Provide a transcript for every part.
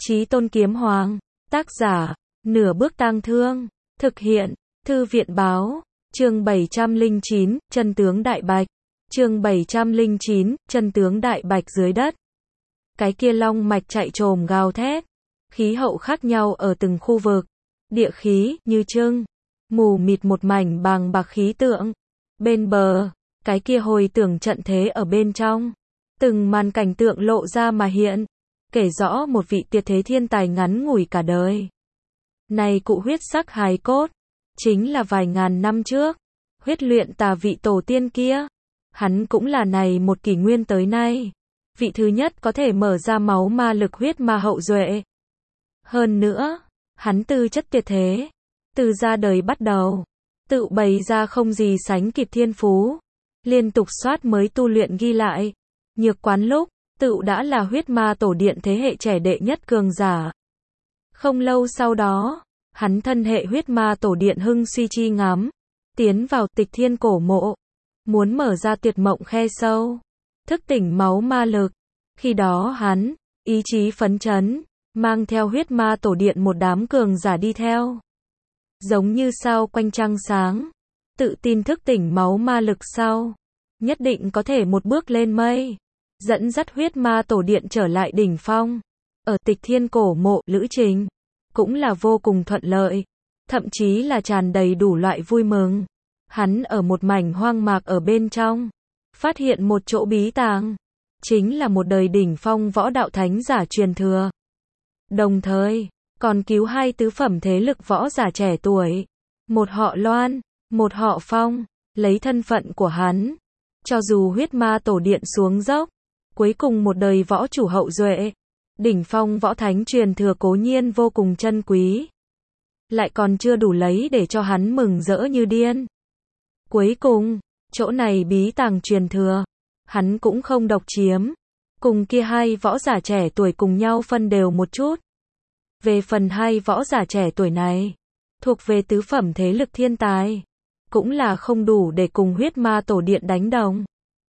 Chí Tôn Kiếm Hoàng, tác giả, Nửa Bước Tang Thương, thực hiện, Thư viện Báo, chương 709, chân tướng Đại Bạch, chương 709, chân tướng Đại Bạch dưới đất. Cái kia long mạch chạy trồm gào thét, khí hậu khác nhau ở từng khu vực, địa khí, như trưng, mù mịt một mảnh bàng bạc khí tượng. Bên bờ, cái kia hồi tưởng trận thế ở bên trong, từng màn cảnh tượng lộ ra mà hiện, kể rõ một vị tuyệt thế thiên tài ngắn ngủi cả đời. Này cụ huyết sắc hài cốt, chính là vài ngàn năm trước, huyết luyện tà vị tổ tiên kia. Hắn cũng là này một kỷ nguyên tới nay, vị thứ nhất có thể mở ra máu ma lực huyết ma hậu duệ. Hơn nữa, hắn tư chất tuyệt thế, từ ra đời bắt đầu, tự bày ra không gì sánh kịp thiên phú, liên tục soát mới tu luyện ghi lại. Nhược quán lúc, tự đã là huyết ma tổ điện thế hệ trẻ đệ nhất cường giả. Không lâu sau đó, hắn thân hệ huyết ma tổ điện hưng suy chi ngắm, tiến vào Tịch Thiên cổ mộ, muốn mở ra tuyệt mộng khe sâu, thức tỉnh máu ma lực. Khi đó hắn, ý chí phấn chấn, mang theo huyết ma tổ điện một đám cường giả đi theo. Giống như sao quanh trăng sáng, tự tin thức tỉnh máu ma lực sau, nhất định có thể một bước lên mây, dẫn dắt huyết ma tổ điện trở lại đỉnh phong. Ở Tịch Thiên cổ mộ, lữ trình cũng là vô cùng thuận lợi, thậm chí là tràn đầy đủ loại vui mừng. Hắn ở một mảnh hoang mạc ở bên trong, phát hiện một chỗ bí tàng, chính là một đời đỉnh phong võ đạo thánh giả truyền thừa. Đồng thời, còn cứu hai tứ phẩm thế lực võ giả trẻ tuổi, một họ Loan, một họ Phong. Lấy thân phận của hắn, cho dù huyết ma tổ điện xuống dốc, cuối cùng một đời võ chủ hậu duệ, đỉnh phong võ thánh truyền thừa cố nhiên vô cùng chân quý, lại còn chưa đủ lấy để cho hắn mừng rỡ như điên. Cuối cùng, chỗ này bí tàng truyền thừa, hắn cũng không độc chiếm, cùng kia hai võ giả trẻ tuổi cùng nhau phân đều một chút. Về phần hai võ giả trẻ tuổi này, thuộc về tứ phẩm thế lực thiên tài, cũng là không đủ để cùng huyết ma tổ điện đánh đồng.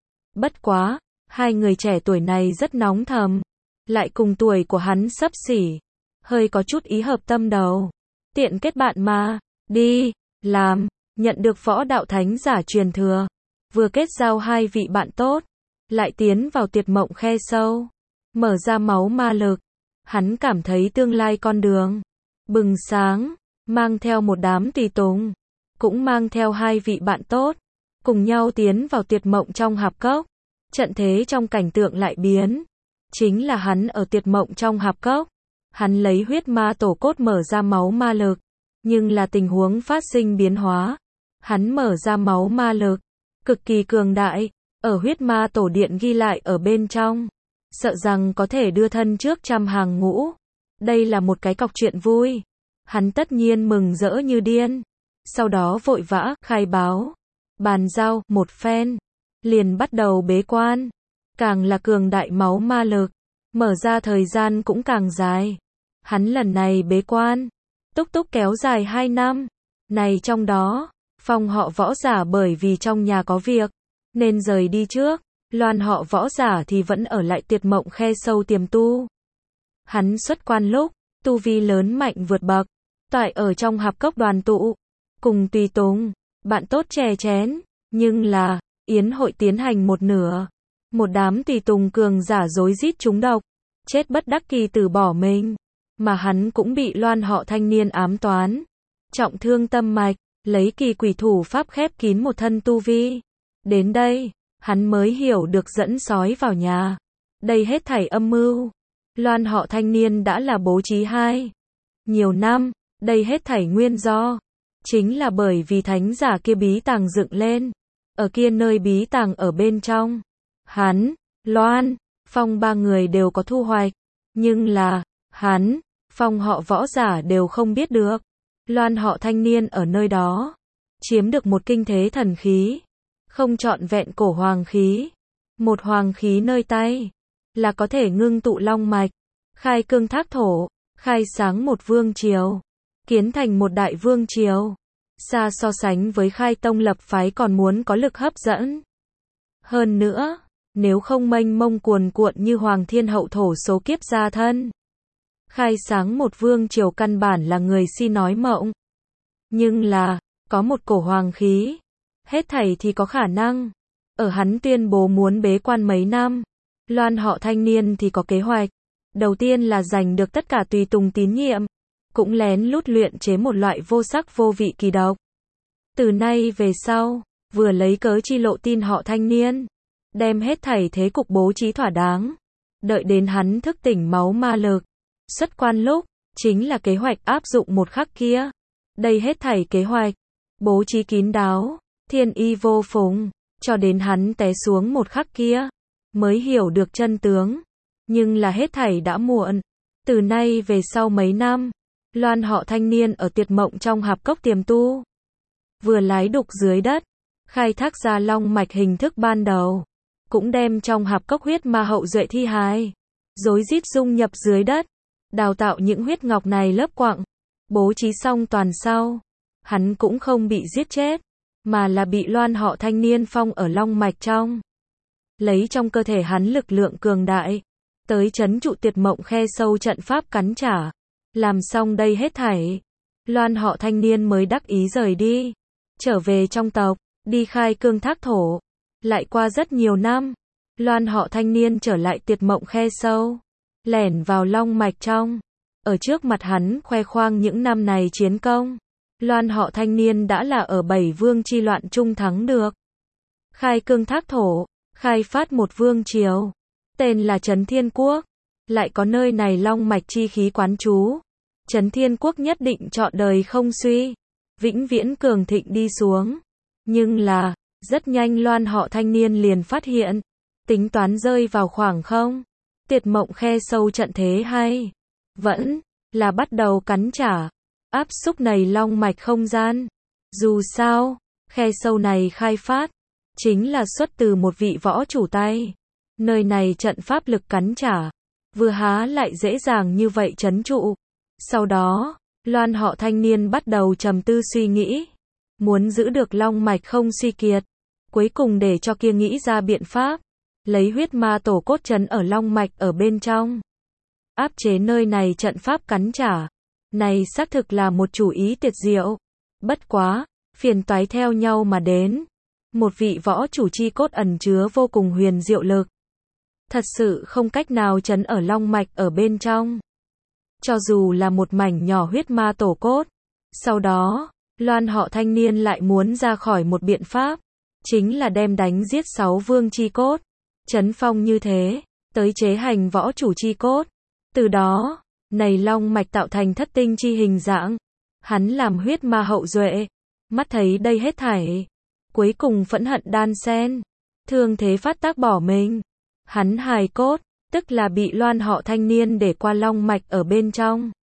Bất quá, hai người trẻ tuổi này rất nóng thầm, lại cùng tuổi của hắn xấp xỉ, hơi có chút ý hợp tâm đầu. Tiện kết bạn mà, đi, làm, nhận được võ đạo thánh giả truyền thừa, vừa kết giao hai vị bạn tốt, lại tiến vào tuyệt mộng khe sâu, mở ra máu ma lực. Hắn cảm thấy tương lai con đường bừng sáng, mang theo một đám tùy tùng, cũng mang theo hai vị bạn tốt, cùng nhau tiến vào tuyệt mộng trong hạp cốc. Trận thế trong cảnh tượng lại biến, chính là hắn ở tuyệt mộng trong hạp cốc, hắn lấy huyết ma tổ cốt mở ra máu ma lực, nhưng là tình huống phát sinh biến hóa. Hắn mở ra máu ma lực, cực kỳ cường đại, ở huyết ma tổ điện ghi lại ở bên trong, sợ rằng có thể đưa thân trước trăm hàng ngũ. Đây là một cái cọc chuyện vui, hắn tất nhiên mừng rỡ như điên. Sau đó vội vã khai báo, bàn giao một phen, liền bắt đầu bế quan. Càng là cường đại máu ma lực, mở ra thời gian cũng càng dài. Hắn lần này bế quan, túc túc kéo dài 2 năm. Này trong đó, Phong họ võ giả bởi vì trong nhà có việc, nên rời đi trước. Loan họ võ giả thì vẫn ở lại tuyệt mộng khe sâu tiềm tu. Hắn xuất quan lúc, tu vi lớn mạnh vượt bậc, toại ở trong hạp cốc đoàn tụ, cùng tùy tùng, bạn tốt chè chén. Nhưng là, yến hội tiến hành một nửa, một đám tùy tùng cường giả rối rít trúng độc, chết bất đắc kỳ từ bỏ mình, mà hắn cũng bị Loan họ thanh niên ám toán, trọng thương tâm mạch, lấy kỳ quỷ thủ pháp khép kín một thân tu vi. Đến đây, hắn mới hiểu được dẫn sói vào nhà, đây hết thảy âm mưu. Loan họ thanh niên đã là bố trí hai nhiều năm, đây hết thảy nguyên do chính là bởi vì thánh giả kia bí tàng dựng lên. Ở kia nơi bí tàng ở bên trong, hắn, Loan, Phong ba người đều có thu hoạch, nhưng là hắn, Phong họ võ giả đều không biết được. Loan họ thanh niên ở nơi đó chiếm được một kinh thế thần khí, không trọn vẹn cổ hoàng khí, một hoàng khí nơi tay là có thể ngưng tụ long mạch, khai cương thác thổ, khai sáng một vương triều, kiến thành một đại vương triều. Xa so sánh với khai tông lập phái còn muốn có lực hấp dẫn. Hơn nữa, nếu không mênh mông cuồn cuộn như Hoàng Thiên Hậu thổ số kiếp gia thân, khai sáng một vương triều căn bản là người si nói mộng. Nhưng là, có một cổ hoàng khí. Hết thảy thì có khả năng. Ở hắn tuyên bố muốn bế quan mấy năm. Loan họ thanh niên thì có kế hoạch. Đầu tiên là giành được tất cả tùy tùng tín nhiệm. Cũng lén lút luyện chế một loại vô sắc vô vị kỳ độc. Từ nay về sau, vừa lấy cớ chi lộ tin họ thanh niên. Đem hết thảy thế cục bố trí thỏa đáng. Đợi đến hắn thức tỉnh máu ma lực. Xuất quan lúc, chính là kế hoạch áp dụng một khắc kia. Đây hết thảy kế hoạch. Bố trí kín đáo, thiên y vô phùng. Cho đến hắn té xuống một khắc kia. Mới hiểu được chân tướng. Nhưng là hết thảy đã muộn. Từ nay về sau mấy năm. Loan họ thanh niên ở tuyệt mộng trong hạp cốc tiềm tu. Vừa lái đục dưới đất. Khai thác ra long mạch hình thức ban đầu. Cũng đem trong hạp cốc huyết ma hậu duệ thi hài. Rối rít dung nhập dưới đất. Đào tạo những huyết ngọc này lớp quặng. Bố trí xong toàn sau. Hắn cũng không bị giết chết. Mà là bị loan họ thanh niên phong ở long mạch trong. Lấy trong cơ thể hắn lực lượng cường đại. Tới trấn trụ tuyệt mộng khe sâu trận pháp cắn trả. Làm xong đây hết thảy. Loan họ thanh niên mới đắc ý rời đi. Trở về trong tộc. Đi khai cương thác thổ. Lại qua rất nhiều năm. Loan họ thanh niên trở lại tuyệt mộng khe sâu. Lẻn vào long mạch trong. Ở trước mặt hắn khoe khoang những năm này chiến công. Loan họ thanh niên đã là ở 7 vương chi loạn trung thắng được. Khai cương thác thổ. Khai phát một vương triều. Tên là Trấn Thiên Quốc. Lại có nơi này long mạch chi khí quán trú. Trấn Thiên Quốc nhất định trọn đời không suy. Vĩnh viễn cường thịnh đi xuống. Nhưng là, rất nhanh loan họ thanh niên liền phát hiện. Tính toán rơi vào khoảng không. Tuyệt mộng khe sâu trận thế hay. Vẫn, là bắt đầu cắn trả. Áp xúc này long mạch không gian. Dù sao, khe sâu này khai phát. Chính là xuất từ một vị võ chủ tay. Nơi này trận pháp lực cắn trả. Vừa há lại dễ dàng như vậy trấn trụ. Sau đó, loan họ thanh niên bắt đầu trầm tư suy nghĩ. Muốn giữ được long mạch không suy kiệt. Cuối cùng để cho kia nghĩ ra biện pháp. Lấy huyết ma tổ cốt trấn ở long mạch ở bên trong. Áp chế nơi này trận pháp cắn trả. Này xác thực là một chủ ý tuyệt diệu. Bất quá, phiền toái theo nhau mà đến. Một vị võ chủ chi cốt ẩn chứa vô cùng huyền diệu lực. Thật sự không cách nào trấn ở long mạch ở bên trong. Cho dù là một mảnh nhỏ huyết ma tổ cốt. Sau đó, loan họ thanh niên lại muốn ra khỏi một biện pháp. Chính là đem đánh giết 6 vương chi cốt. Trấn phong như thế, tới chế hành võ chủ chi cốt. Từ đó, này long mạch tạo thành thất tinh chi hình dạng. Hắn làm huyết ma hậu duệ. Mắt thấy đây hết thảy. Cuối cùng phẫn hận đan sen. Thương thế phát tác bỏ mình. Hắn hài cốt, tức là bị loan họ thanh niên để qua long mạch ở bên trong.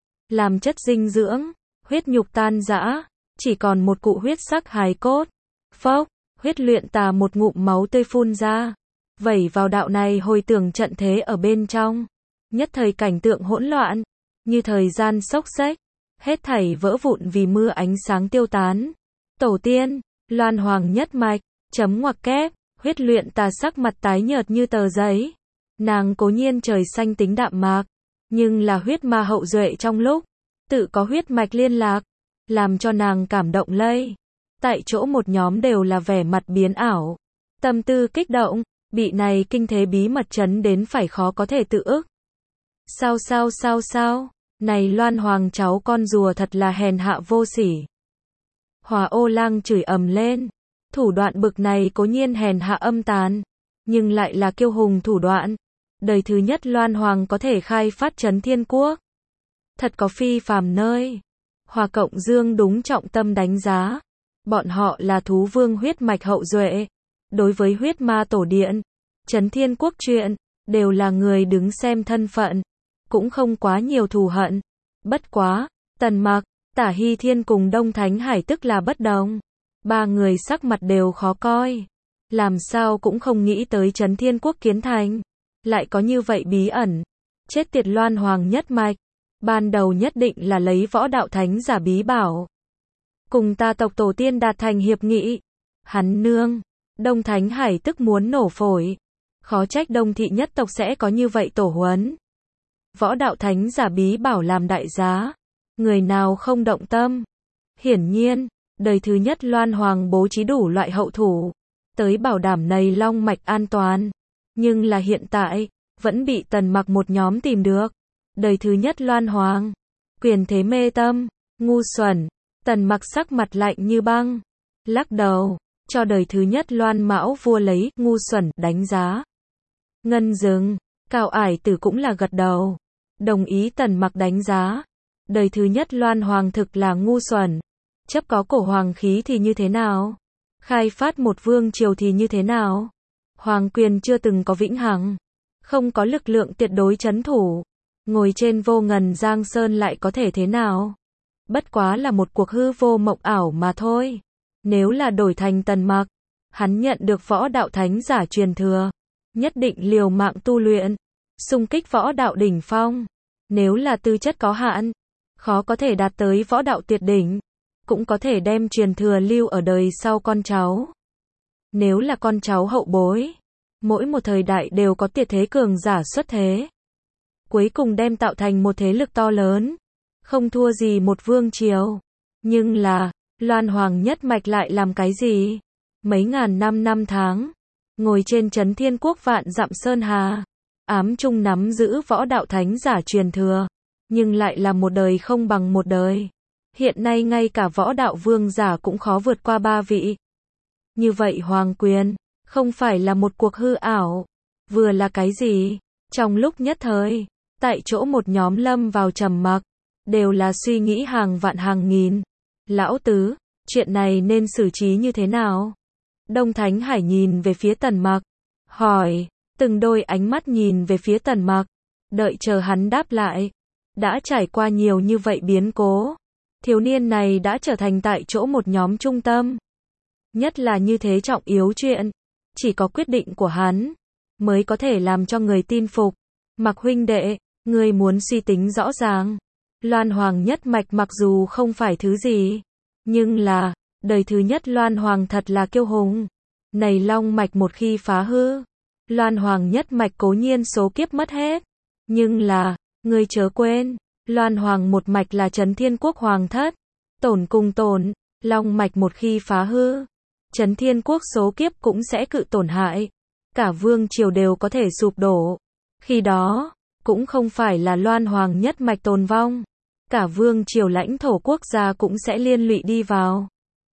Làm chất dinh dưỡng, huyết nhục tan rã. Chỉ còn một cụ huyết sắc hài cốt. Phốc, huyết luyện tà một ngụm máu tươi phun ra. Vẩy vào đạo này hồi tưởng trận thế ở bên trong. Nhất thời cảnh tượng hỗn loạn. Như thời gian xốc xếch. Hết thảy vỡ vụn vì mưa ánh sáng tiêu tán. Tổ tiên, loan hoàng nhất mạch, chấm ngoặc kép, huyết luyện tà sắc mặt tái nhợt như tờ giấy. Nàng cố nhiên trời xanh tính đạm mạc. Nhưng là huyết ma hậu duệ trong lúc. Tự có huyết mạch liên lạc. Làm cho nàng cảm động lây. Tại chỗ một nhóm đều là vẻ mặt biến ảo. Tâm tư kích động. Bị này kinh thế bí mật chấn đến phải khó có thể tự ức. Sao. Này loan hoàng cháu con rùa thật là hèn hạ vô sỉ. Hòa ô lang chửi ầm lên. Thủ đoạn bực này cố nhiên hèn hạ âm tàn. Nhưng lại là kiêu hùng thủ đoạn. Đời thứ nhất loan hoàng có thể khai phát Trấn Thiên Quốc. Thật có phi phàm nơi. Hòa Cộng Dương đúng trọng tâm đánh giá. Bọn họ là thú vương huyết mạch hậu duệ. Đối với huyết ma tổ điện, Trấn Thiên Quốc chuyện, đều là người đứng xem thân phận. Cũng không quá nhiều thù hận. Bất quá, Tần Mặc, Tả Hy Thiên cùng Đông Thánh Hải tức là bất đồng. Ba người sắc mặt đều khó coi. Làm sao cũng không nghĩ tới Trấn Thiên Quốc kiến thành. Lại có như vậy bí ẩn. Chết tiệt loan hoàng nhất mạch. Ban đầu nhất định là lấy võ đạo thánh giả bí bảo. Cùng ta tộc tổ tiên đạt thành hiệp nghị. Hắn nương. Đông Thánh Hải tức muốn nổ phổi. Khó trách Đông thị nhất tộc sẽ có như vậy tổ huấn. võ đạo thánh giả bí bảo làm đại giá, người nào không động tâm. Hiển nhiên, đời thứ nhất Loan Hoàng bố trí đủ loại hậu thủ, tới bảo đảm này long mạch an toàn. Nhưng là hiện tại, vẫn bị Tần Mặc một nhóm tìm được. Đời thứ nhất Loan Hoàng, quyền thế mê tâm, ngu xuẩn. Tần Mặc sắc mặt lạnh như băng, lắc đầu, cho đời thứ nhất Loan Mão vua lấy ngu xuẩn đánh giá. Ngân Dừng, Cao Ải Tử cũng là gật đầu, đồng ý Tần Mặc đánh giá. Đời thứ nhất Loan Hoàng thực là ngu xuẩn. Chấp có cổ hoàng khí thì như thế nào? Khai phát một vương triều thì như thế nào? Hoàng quyền chưa từng có vĩnh hằng, không có lực lượng tuyệt đối trấn thủ, ngồi trên vô ngần giang sơn lại có thể thế nào? Bất quá là một cuộc hư vô mộng ảo mà thôi. Nếu là đổi thành Tần Mặc, hắn nhận được võ đạo thánh giả truyền thừa, nhất định liều mạng tu luyện, xung kích võ đạo đỉnh phong. Nếu là tư chất có hạn, khó có thể đạt tới võ đạo tuyệt đỉnh, cũng có thể đem truyền thừa lưu ở đời sau con cháu. Nếu là con cháu hậu bối, mỗi một thời đại đều có tuyệt thế cường giả xuất thế, cuối cùng đem tạo thành một thế lực to lớn, không thua gì một vương triều. Nhưng là, Loan Hoàng nhất mạch lại làm cái gì? Mấy ngàn năm tháng, ngồi trên trấn Thiên Quốc vạn dặm sơn hà, ám trung nắm giữ võ đạo thánh giả truyền thừa, nhưng lại là một đời không bằng một đời. Hiện nay ngay cả võ đạo vương giả cũng khó vượt qua 3 vị. Như vậy hoàng quyền, không phải là một cuộc hư ảo, vừa là cái gì? Trong lúc nhất thời, tại chỗ một nhóm lâm vào trầm mặc, đều là suy nghĩ hàng vạn hàng nghìn. Lão tứ, chuyện này nên xử trí như thế nào? Đông Thánh Hải nhìn về phía Tần Mặc, hỏi, từng đôi ánh mắt nhìn về phía Tần Mặc, đợi chờ hắn đáp lại. Đã trải qua nhiều như vậy biến cố, thiếu niên này đã trở thành tại chỗ một nhóm trung tâm. Nhất là như thế trọng yếu chuyện, chỉ có quyết định của hắn mới có thể làm cho người tin phục. Mặc huynh đệ, ngươi muốn suy tính rõ ràng. Loan Hoàng nhất mạch mặc dù không phải thứ gì, nhưng là, đời thứ nhất Loan Hoàng thật là kiêu hùng. Này long mạch một khi phá hư, Loan Hoàng nhất mạch cố nhiên số kiếp mất hết. Nhưng là, ngươi chớ quên, Loan Hoàng một mạch là Trấn Thiên Quốc hoàng thất. Tổn cùng tổn, long mạch một khi phá hư, Trấn Thiên Quốc số kiếp cũng sẽ cự tổn hại. Cả vương triều đều có thể sụp đổ. Khi đó, cũng không phải là Loan Hoàng nhất mạch tồn vong, cả vương triều lãnh thổ quốc gia cũng sẽ liên lụy đi vào.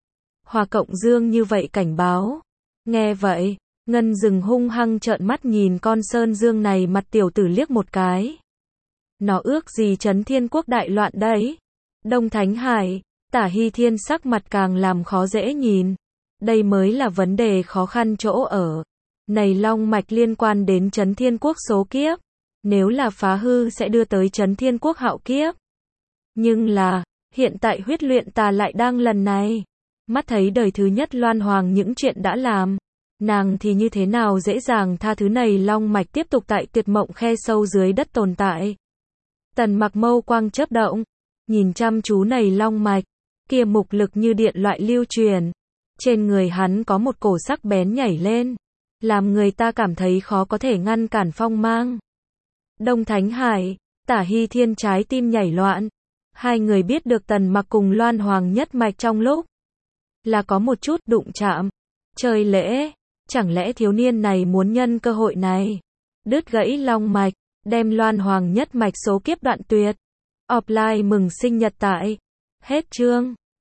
Hoa Cộng Dương như vậy cảnh báo. Nghe vậy, Ngân Dừng hung hăng trợn mắt nhìn con Sơn Dương này mặt tiểu tử liếc một cái. Nó ước gì Trấn Thiên Quốc đại loạn đấy. Đông Thánh Hải, Tả Hy Thiên sắc mặt càng làm khó dễ nhìn. Đây mới là vấn đề khó khăn chỗ ở. Này long mạch liên quan đến Trấn Thiên Quốc số kiếp. Nếu là phá hư sẽ đưa tới Trấn Thiên Quốc hạo kiếp. Nhưng là, hiện tại huyết luyện tà lại đang lần này. Mắt thấy đời thứ nhất Loan Hoàng những chuyện đã làm. Nàng thì như thế nào dễ dàng tha thứ này long mạch tiếp tục tại tuyệt mộng khe sâu dưới đất tồn tại. Tần Mặc mâu quang chớp động, nhìn chăm chú này long mạch, kia mục lực như điện loại lưu truyền. Trên người hắn có một cổ sắc bén nhảy lên, làm người ta cảm thấy khó có thể ngăn cản phong mang. Đông Thánh Hải, Tả Hy Thiên trái tim nhảy loạn. Hai người biết được Tần Mặc cùng Loan Hoàng nhất mạch trong lúc là có một chút đụng chạm. Chơi lễ, chẳng lẽ thiếu niên này muốn nhân cơ hội này đứt gãy long mạch, đem Loan Hoàng nhất mạch số kiếp đoạn tuyệt. Offline mừng sinh nhật tại. Hết chương.